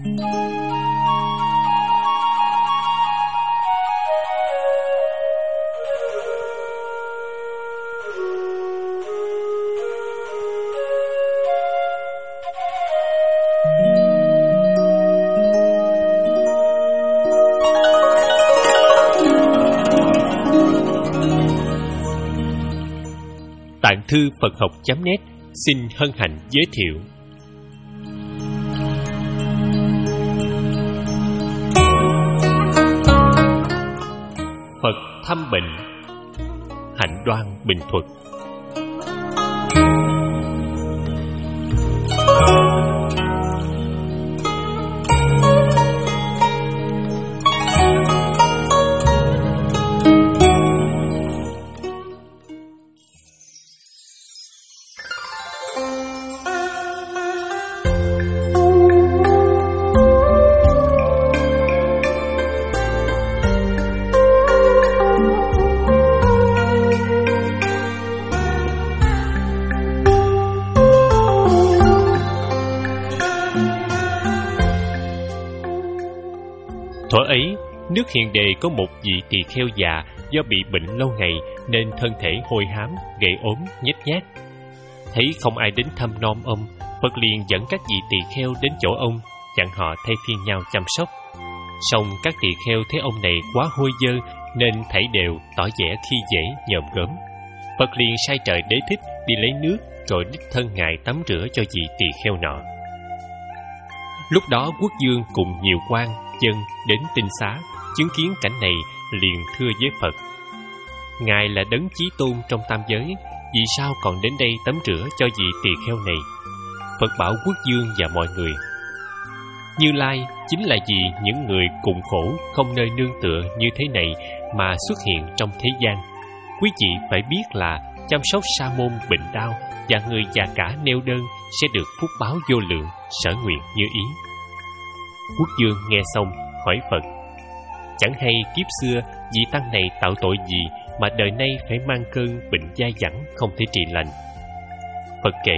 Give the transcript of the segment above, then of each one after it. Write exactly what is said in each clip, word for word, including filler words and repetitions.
Tạng thư Phật học chấm net xin hân hạnh giới thiệu Phật thăm bệnh, Hạnh Đoan Bình Thuật. Thuở ấy, nước Hiền Đề có một vị tỳ kheo già do bị bệnh lâu ngày nên thân thể hôi hám, gầy ốm, nhếch nhác. Thấy không ai đến thăm nom ông, Phật liền dẫn các vị tỳ kheo đến chỗ ông, dặn họ thay phiên nhau chăm sóc. Song các tỳ kheo thấy ông này quá hôi dơ nên thảy đều tỏ vẻ khi dễ nhòm gớm. Phật liền sai trời Đế Thích đi lấy nước rồi đích thân ngài tắm rửa cho vị tỳ kheo nọ. Lúc đó Quốc vương cùng nhiều quan dân đến Tinh Xá, chứng kiến cảnh này liền thưa với Phật: Ngài là đấng chí tôn trong tam giới, vì sao còn đến đây tắm rửa cho vị tỳ kheo này? Phật bảo Quốc vương và mọi người: Như Lai chính là vì những người cùng khổ không nơi nương tựa như thế này mà xuất hiện trong thế gian. Quý vị phải biết là chăm sóc sa môn bệnh đau và người già cả neo đơn sẽ được phúc báo vô lượng, sở nguyện như ý. Quốc vương nghe xong hỏi Phật: Chẳng hay kiếp xưa vị tăng này tạo tội gì mà đời nay phải mang cơn bệnh dai dẳng không thể trị lành? Phật kể: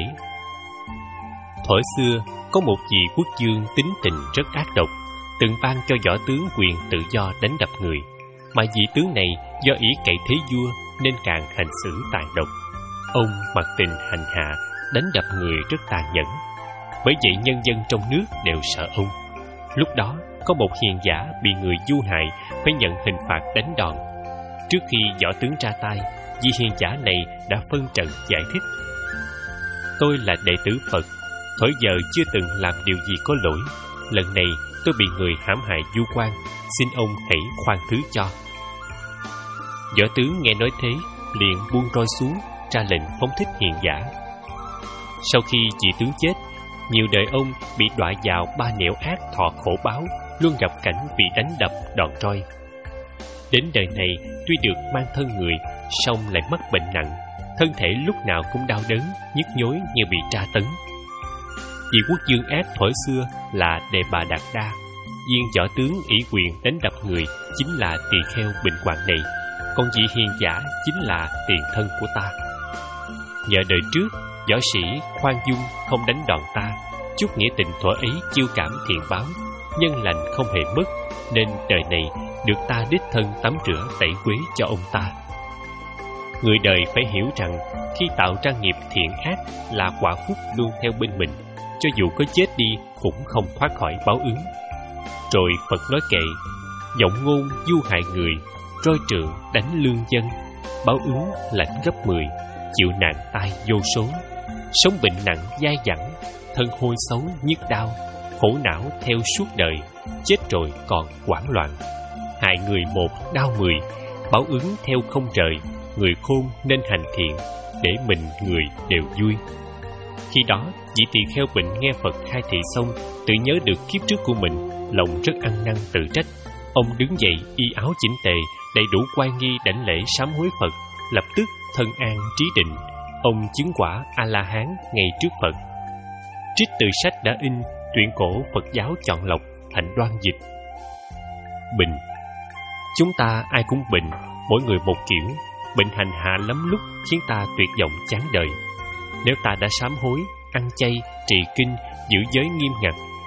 Thuở xưa có một vị quốc vương tính tình rất ác độc, từng ban cho võ tướng quyền tự do đánh đập người, mà vị tướng này do ý cậy thế vua nên càng hành xử tàn độc. Ông mặc tình hành hạ, đánh đập người rất tàn nhẫn. Bởi vậy nhân dân trong nước đều sợ ông. Lúc đó có một hiền giả bị người du hại phải nhận hình phạt đánh đòn. Trước khi võ tướng ra tay, vị hiền giả này đã phân trần giải thích: Tôi là đệ tử Phật, thuở giờ chưa từng làm điều gì có lỗi. Lần này tôi bị người hãm hại vu oan, xin ông hãy khoan thứ cho. Võ tướng nghe nói thế liền buông roi xuống, ra lệnh phóng thích hiền giả. Sau khi vị tướng chết, nhiều đời ông bị đọa vào ba nẻo ác thọ khổ báo, luôn gặp cảnh bị đánh đập đòn roi. Đến đời này tuy được mang thân người, song lại mắc bệnh nặng, thân thể lúc nào cũng đau đớn, nhức nhối như bị tra tấn. Vị quốc vương ác thuở xưa là Đề Bà Đạt Đa, viên võ tướng ủy quyền đánh đập người chính là tỳ kheo bệnh hoạn này, còn vị hiền giả chính là tiền thân của ta. Nhờ đời trước võ sĩ khoan dung không đánh đòn ta, chút nghĩa tình thuở ấy chiêu cảm thiện báo, nhân lành không hề mất, nên đời này được ta đích thân tắm rửa tẩy uế cho ông ta. Người đời phải hiểu rằng khi tạo ra nghiệp thiện ác là quả phúc luôn theo bên mình, cho dù có chết đi cũng không thoát khỏi báo ứng. Rồi Phật nói kệ: Giọng ngôn du hại người, roi trượng đánh lương dân, báo ứng lãnh gấp mười, chịu nạn tai vô số. Sống bệnh nặng dai dẳng, thân hôi xấu nhức đau, khổ não theo suốt đời, chết rồi còn hoảng loạn. Hại người một đau mười, báo ứng theo không rời. Người khôn nên hành thiện, để mình người đều vui. Khi đó vị tỳ kheo bệnh nghe Phật khai thị xong, tự nhớ được kiếp trước của mình, lòng rất ăn năn tự trách. Ông đứng dậy y áo chỉnh tề, đầy đủ oai nghi đảnh lễ sám hối Phật, lập tức thân an trí định. Ông chứng quả A-la-hán ngay trước Phật. Trích từ sách đã in truyện cổ Phật giáo chọn lọc, Hạnh Đoan dịch. Bệnh. Chúng ta ai cũng bệnh, mỗi người một kiểu. Bệnh hành hạ lắm lúc khiến ta tuyệt vọng chán đời. Nếu ta đã sám hối, ăn chay, trì kinh, giữ giới nghiêm ngặt,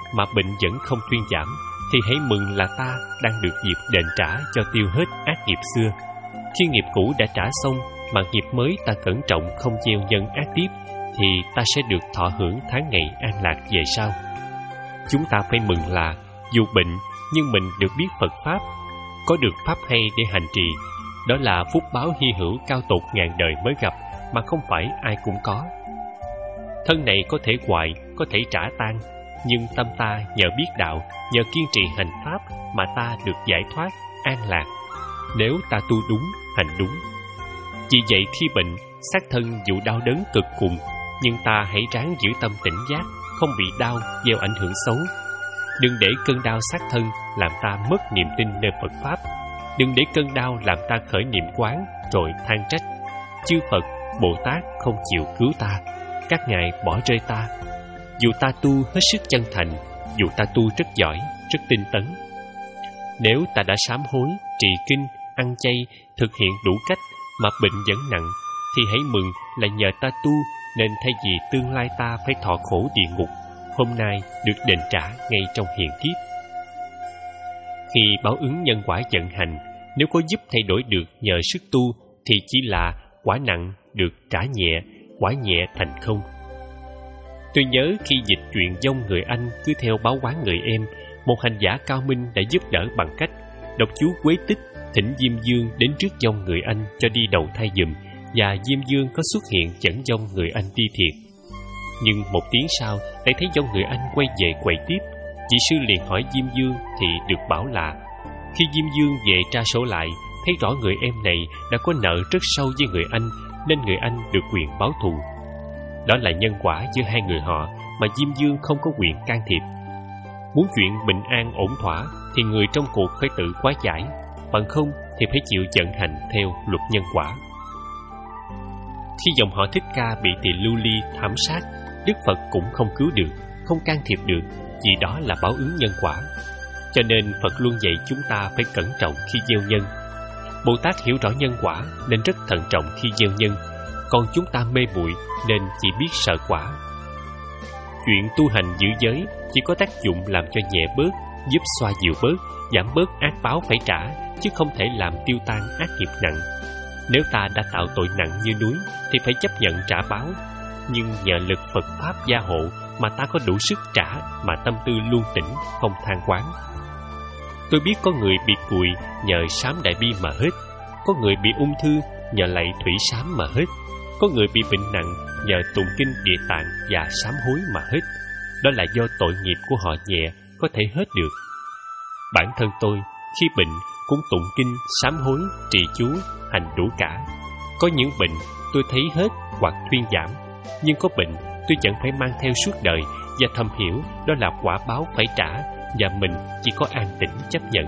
mà bệnh vẫn không thuyên giảm, thì hãy mừng là ta đang được dịp đền trả cho tiêu hết ác nghiệp xưa. Khi nghiệp cũ đã trả xong mà nghiệp mới ta cẩn trọng không gieo nhân ác tiếp, thì ta sẽ được thọ hưởng tháng ngày an lạc về sau. Chúng ta phải mừng là dù bệnh nhưng mình được biết Phật Pháp, có được Pháp hay để hành trì. Đó là phúc báo hy hữu cao tột ngàn đời mới gặp, mà không phải ai cũng có. Thân này có thể hoại, có thể trả tan, nhưng tâm ta nhờ biết đạo, nhờ kiên trì hành Pháp mà ta được giải thoát, an lạc, nếu ta tu đúng, hành đúng. Vì vậy khi bệnh, xác thân dù đau đớn cực cùng, nhưng ta hãy ráng giữ tâm tỉnh giác, không bị đau gieo ảnh hưởng xấu. Đừng để cơn đau xác thân làm ta mất niềm tin nơi Phật Pháp. Đừng để cơn đau làm ta khởi niệm quán rồi than trách: chư Phật, Bồ Tát không chịu cứu ta, các ngài bỏ rơi ta. Dù ta tu hết sức chân thành, dù ta tu rất giỏi, rất tinh tấn, nếu ta đã sám hối, trì kinh, ăn chay, thực hiện đủ cách mà bệnh vẫn nặng, thì hãy mừng là nhờ ta tu nên thay vì tương lai ta phải thọ khổ địa ngục, hôm nay được đền trả ngay trong hiện kiếp. Khi báo ứng nhân quả vận hành, nếu có giúp thay đổi được nhờ sức tu, thì chỉ là quả nặng được trả nhẹ, quả nhẹ thành không. Tôi nhớ khi dịch chuyện dông người Anh cứ theo báo quán người em, một hành giả cao minh đã giúp đỡ bằng cách đọc chú Quế Tích, thỉnh Diêm Dương đến trước dông người Anh cho đi đầu thai giùm, và Diêm Dương có xuất hiện dẫn dông người Anh đi thiệt. Nhưng một tiếng sau lại thấy dông người Anh quay về quậy tiếp. Vị sư liền hỏi Diêm Dương thì được bảo là khi Diêm Dương về tra sổ lại, thấy rõ người em này đã có nợ rất sâu với người Anh, nên người Anh được quyền báo thù. Đó là nhân quả giữa hai người họ mà Diêm Dương không có quyền can thiệp. Muốn chuyện bình an ổn thỏa thì người trong cuộc phải tự hóa giải, bằng không thì phải chịu vận hành theo luật nhân quả. Khi dòng họ Thích Ca bị Tỳ Lưu Ly thảm sát, Đức Phật cũng không cứu được, không can thiệp được, vì đó là báo ứng nhân quả. Cho nên Phật luôn dạy chúng ta phải cẩn trọng khi gieo nhân. Bồ Tát hiểu rõ nhân quả nên rất thận trọng khi gieo nhân, còn chúng ta mê muội nên chỉ biết sợ quả. Chuyện tu hành giữ giới chỉ có tác dụng làm cho nhẹ bớt, giúp xoa dịu bớt, giảm bớt ác báo phải trả, chứ không thể làm tiêu tan ác nghiệp nặng. Nếu ta đã tạo tội nặng như núi thì phải chấp nhận trả báo, nhưng nhờ lực Phật Pháp gia hộ mà ta có đủ sức trả, mà tâm tư luôn tĩnh, không than oán. Tôi biết có người bị cùi nhờ sám đại bi mà hết, có người bị ung thư nhờ lạy thủy sám mà hết, có người bị bệnh nặng nhờ tụng kinh Địa Tạng và sám hối mà hết. Đó là do tội nghiệp của họ nhẹ, có thể hết được. Bản thân tôi khi bệnh cũng tụng kinh, sám hối, trì chú, hành đủ cả. Có những bệnh tôi thấy hết hoặc thuyên giảm, nhưng có bệnh tôi vẫn phải mang theo suốt đời, và thầm hiểu đó là quả báo phải trả, và mình chỉ có an tĩnh chấp nhận.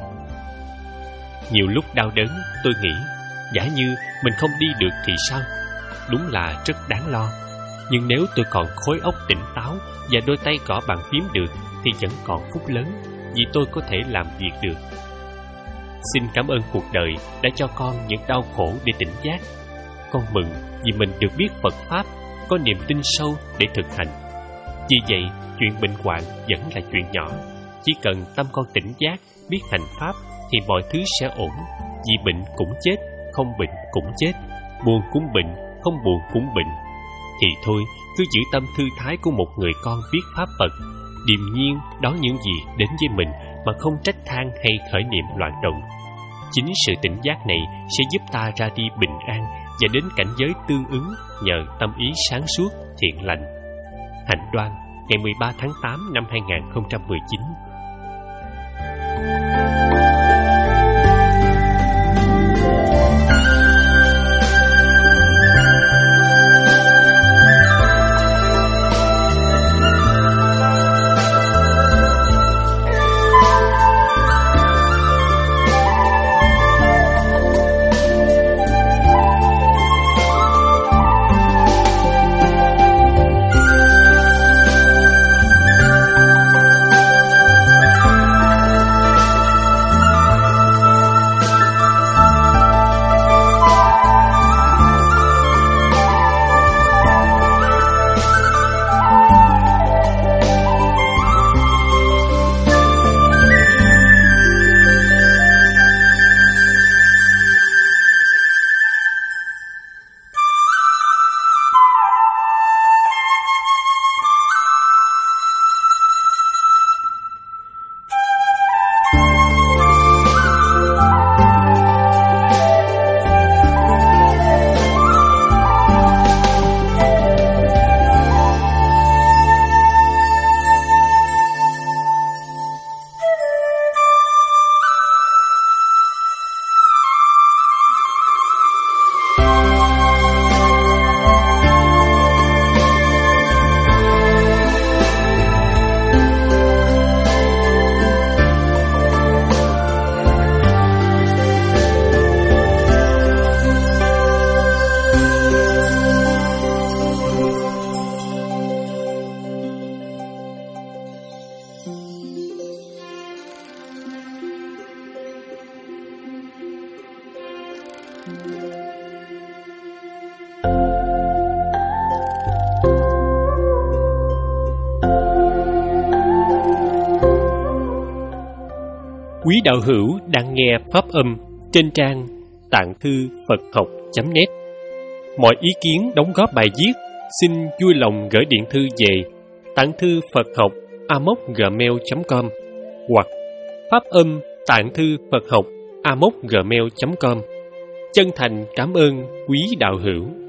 Nhiều lúc đau đớn tôi nghĩ, giả như mình không đi được thì sao? Đúng là rất đáng lo. Nhưng nếu tôi còn khối óc tỉnh táo và đôi tay gõ bàn phím được thì vẫn còn phúc lớn, vì tôi có thể làm việc được. Xin cảm ơn cuộc đời đã cho con những đau khổ để tỉnh giác. Con mừng vì mình được biết Phật Pháp, có niềm tin sâu để thực hành. Vì vậy, chuyện bệnh hoạn vẫn là chuyện nhỏ. Chỉ cần tâm con tỉnh giác, biết hành Pháp thì mọi thứ sẽ ổn. Vì bệnh cũng chết, không bệnh cũng chết. Buồn cũng bệnh, không buồn cũng bệnh. Thì thôi, cứ giữ tâm thư thái của một người con biết Pháp Phật, điềm nhiên đón những gì đến với mình mà không trách than hay khởi niệm loạn động. Chính sự tỉnh giác này sẽ giúp ta ra đi bình an và đến cảnh giới tương ứng nhờ tâm ý sáng suốt, thiện lành. Hạnh Đoan, ngày mười ba tháng tám năm hai nghìn không trăm mười chín. Quý đạo hữu đang nghe pháp âm trên trang tạng thư Phật học chấm net. Mọi ý kiến đóng góp bài viết xin vui lòng gửi điện thư về tạng thư Phật học a mốc gmail chấm com hoặc pháp âm tạng thư Phật học a mốc gmail chấm com. Chân thành cảm ơn quý đạo hữu.